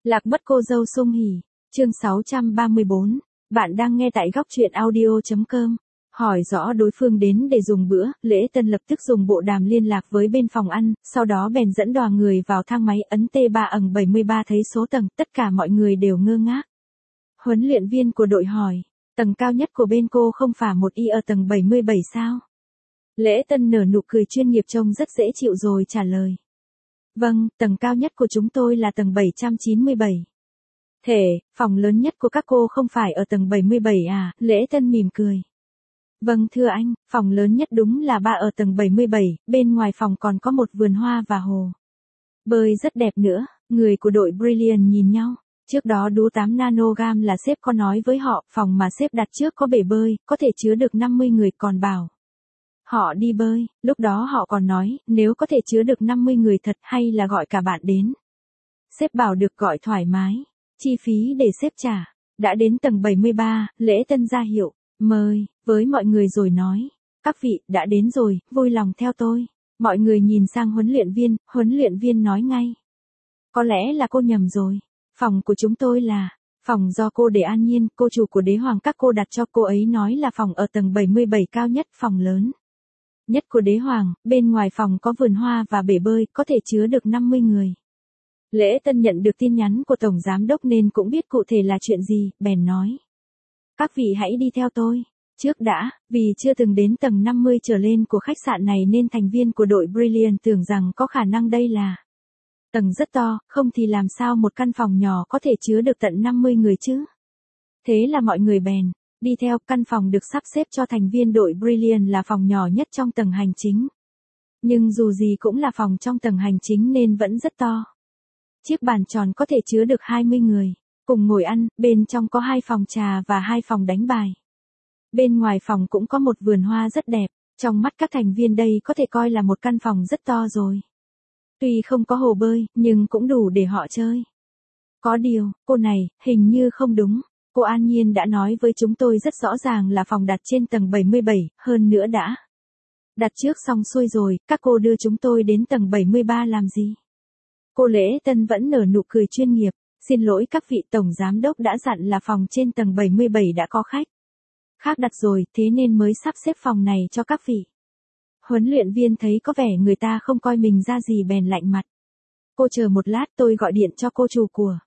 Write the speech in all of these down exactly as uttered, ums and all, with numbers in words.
Lạc mất cô dâu Sung Hỉ, chương sáu trăm ba mươi bốn. Bạn đang nghe tại góc truyện audio chấm com. Hỏi rõ đối phương đến để dùng bữa, Lễ Tân lập tức dùng bộ đàm liên lạc với bên phòng ăn, sau đó bèn dẫn đoàn người vào thang máy ấn T ba ầng bảy mươi ba thấy số tầng, tất cả mọi người đều ngơ ngác. Huấn luyện viên của đội hỏi, tầng cao nhất của bên cô không phải một y ở tầng bảy mươi bảy sao? Lễ Tân nở nụ cười chuyên nghiệp trông rất dễ chịu rồi trả lời. Vâng, tầng cao nhất của chúng tôi là tầng bảy trăm chín mươi bảy. Thể, phòng lớn nhất của các cô không phải ở tầng bảy mươi bảy à? Lễ Tân mỉm cười. Vâng thưa anh, phòng lớn nhất đúng là ba ở tầng bảy mươi bảy, bên ngoài phòng còn có một vườn hoa và hồ bơi rất đẹp nữa. Người của đội Brilliant nhìn nhau. Trước đó đú tám nanogam là sếp có nói với họ, phòng mà sếp đặt trước có bể bơi, có thể chứa được năm mươi người, còn bảo họ đi bơi. Lúc đó họ còn nói, nếu có thể chứa được năm mươi người thật hay là gọi cả bạn đến. Sếp bảo được, gọi thoải mái. Chi phí để sếp trả. Đã đến tầng bảy mươi ba, Lễ Tân ra hiệu, mời, với mọi người rồi nói. Các vị, đã đến rồi, vui lòng theo tôi. Mọi người nhìn sang huấn luyện viên, huấn luyện viên nói ngay. Có lẽ là cô nhầm rồi. Phòng của chúng tôi là phòng do cô Đế An Nhiên, cô chủ của Đế Hoàng các cô đặt cho cô ấy, nói là phòng ở tầng bảy mươi bảy cao nhất, phòng lớn nhất của Đế Hoàng, bên ngoài phòng có vườn hoa và bể bơi, có thể chứa được năm mươi người. Lễ Tân nhận được tin nhắn của Tổng Giám Đốc nên cũng biết cụ thể là chuyện gì, bèn nói. Các vị hãy đi theo tôi. Trước đã, vì chưa từng đến tầng năm mươi trở lên của khách sạn này nên thành viên của đội Brilliant tưởng rằng có khả năng đây là tầng rất to, không thì làm sao một căn phòng nhỏ có thể chứa được tận năm mươi người chứ. Thế là mọi người bèn đi theo. Căn phòng được sắp xếp cho thành viên đội Brilliant là phòng nhỏ nhất trong tầng hành chính. Nhưng dù gì cũng là phòng trong tầng hành chính nên vẫn rất to. Chiếc bàn tròn có thể chứa được hai mươi người, cùng ngồi ăn, bên trong có hai phòng trà và hai phòng đánh bài. Bên ngoài phòng cũng có một vườn hoa rất đẹp, trong mắt các thành viên đây có thể coi là một căn phòng rất to rồi. Tuy không có hồ bơi, nhưng cũng đủ để họ chơi. Có điều, cô này, hình như không đúng. Cô An Nhiên đã nói với chúng tôi rất rõ ràng là phòng đặt trên tầng bảy mươi bảy, hơn nữa đã đặt trước xong xuôi rồi, các cô đưa chúng tôi đến tầng bảy mươi ba làm gì? Cô Lễ Tân vẫn nở nụ cười chuyên nghiệp. Xin lỗi các vị, Tổng Giám Đốc đã dặn là phòng trên tầng bảy mươi bảy đã có khách khác đặt rồi, thế nên mới sắp xếp phòng này cho các vị. Huấn luyện viên thấy có vẻ người ta không coi mình ra gì bèn lạnh mặt. Cô chờ một lát, tôi gọi điện cho cô chủ của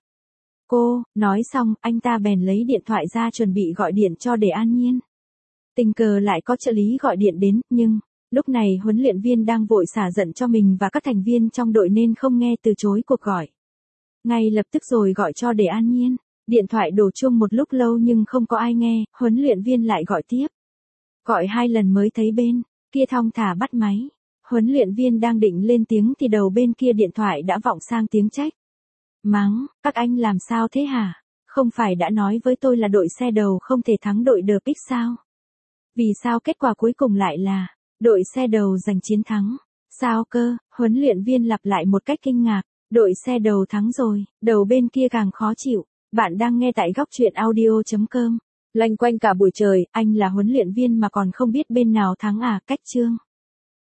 cô. Nói xong, anh ta bèn lấy điện thoại ra chuẩn bị gọi điện cho Đế An Nhiên. Tình cờ lại có trợ lý gọi điện đến, nhưng lúc này huấn luyện viên đang vội xả giận cho mình và các thành viên trong đội nên không nghe từ chối cuộc gọi. Ngay lập tức rồi gọi cho Đế An Nhiên. Điện thoại đổ chuông một lúc lâu nhưng không có ai nghe, huấn luyện viên lại gọi tiếp. Gọi hai lần mới thấy bên kia thong thả bắt máy. Huấn luyện viên đang định lên tiếng thì đầu bên kia điện thoại đã vọng sang tiếng trách. Mắng, các anh làm sao thế hả? Không phải đã nói với tôi là đội xe đầu không thể thắng đội The Pick sao? Vì sao kết quả cuối cùng lại là đội xe đầu giành chiến thắng? Sao cơ? Huấn luyện viên lặp lại một cách kinh ngạc. Đội xe đầu thắng rồi, đầu bên kia càng khó chịu. Bạn đang nghe tại góc truyện audio chấm com. Loanh quanh cả buổi trời, anh là huấn luyện viên mà còn không biết bên nào thắng à? Cách chương.